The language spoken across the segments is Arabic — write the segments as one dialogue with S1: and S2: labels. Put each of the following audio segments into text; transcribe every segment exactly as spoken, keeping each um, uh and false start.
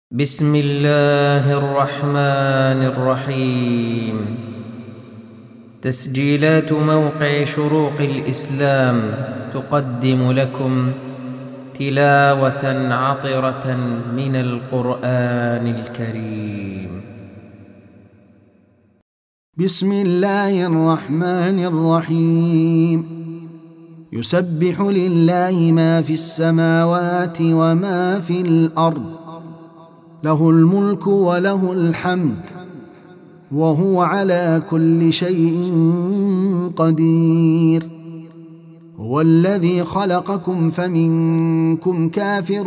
S1: بسم الله الرحمن الرحيم. تسجيلات موقع شروق الإسلام تقدم لكم تلاوة عطرة من القرآن الكريم.
S2: بسم الله الرحمن الرحيم. يسبح لله ما في السماوات وما في الأرض، له الملك وله الحمد، وهو على كل شيء قدير. هو الذي خلقكم فمنكم كافر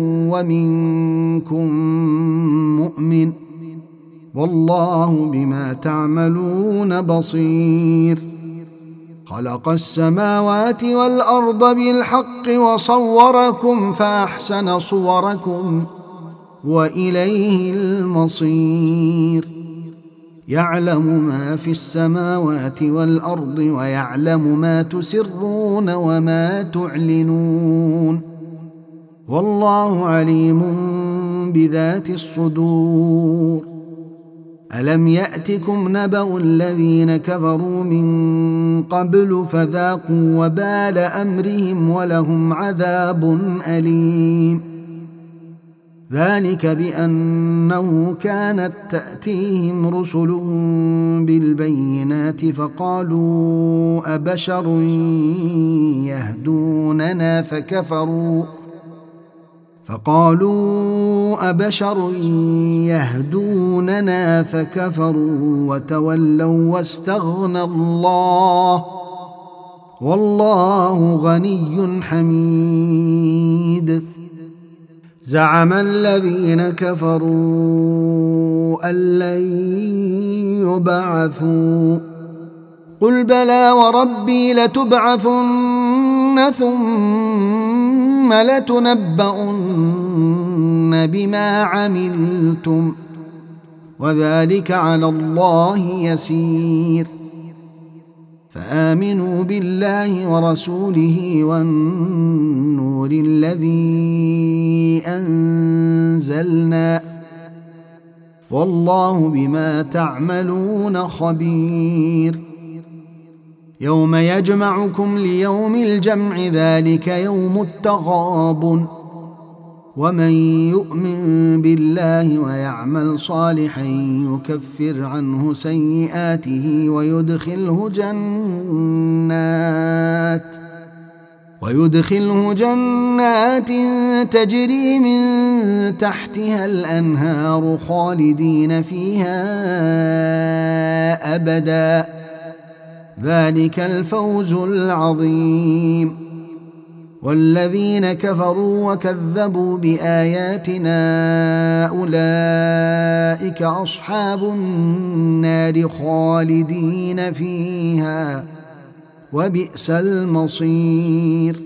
S2: ومنكم مؤمن، والله بما تعملون بصير. خلق السماوات والأرض بالحق وصوركم فأحسن صوركم وإليه المصير. يعلم ما في السماوات والأرض ويعلم ما تسرون وما تعلنون، والله عليم بذات الصدور. ألم يأتكم نبأ الذين كفروا من قبل فذاقوا وبال أمرهم ولهم عذاب أليم. ذلك بأنه كانت تأتيهم رسلهم بالبينات فقالوا أبشر يهدوننا فكفروا فقالوا أبشر يهدوننا فكفروا وتولوا واستغنى الله، والله غني حميد. زعم الذين كفروا أن لن يبعثوا، قل بلى وربي لتبعثن ثم لتنبؤن بما عملتم، وذلك على الله يسير. فآمنوا بالله ورسوله والنور الذي أنزلنا، والله بما تعملون خبير. يوم يجمعكم ليوم الجمع، ذلك يوم التغابن. ومن يؤمن بالله ويعمل صالحا يكفر عنه سيئاته ويدخله جنات ويدخله جنات تجري من تحتها الأنهار خالدين فيها أبدا، ذلك الفوز العظيم. والذين كفروا وكذبوا بآياتنا أولئك أصحاب النار خالدين فيها، وبئس المصير.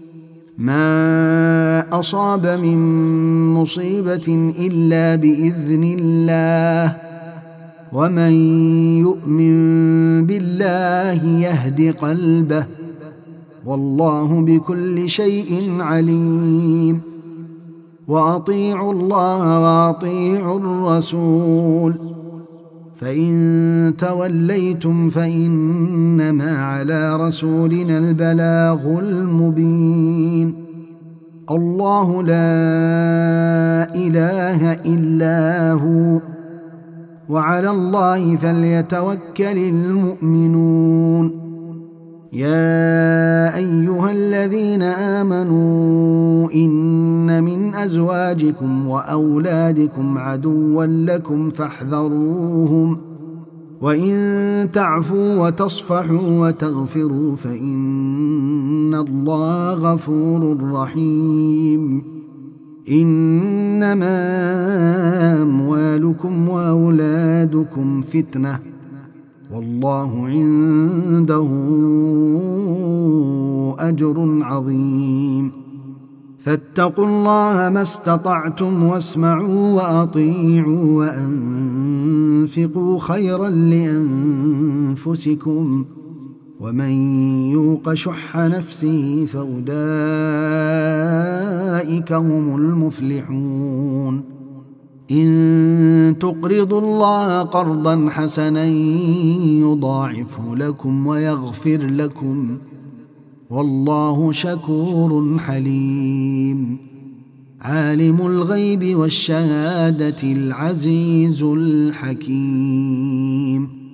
S2: ما أصاب من مصيبة إلا بإذن الله، ومن يؤمن بالله يهد قلبه، والله بكل شيء عليم. وأطيعوا الله وأطيعوا الرسول، فإن توليتم فإنما على رسولنا البلاغ المبين. الله لا إله إلا هو، وعلى الله فليتوكل المؤمنون. يا أيها الذين آمنوا إن من أزواجكم وأولادكم عدوا لكم فاحذروهم، وإن تعفوا وتصفحوا وتغفروا فإن الله غفور رحيم. إنما أموالكم وأولادكم فتنة، والله عنده أجر عظيم. فاتقوا الله ما استطعتم واسمعوا وأطيعوا وأنفقوا خيرا لأنفسكم، ومن يوق شح نفسه فأولئك هم المفلحون. إن تقرضوا الله قرضا حسنا يضاعفه لكم ويغفر لكم والله شكور حليم. عالم الغيب والشهادة العزيز الحكيم.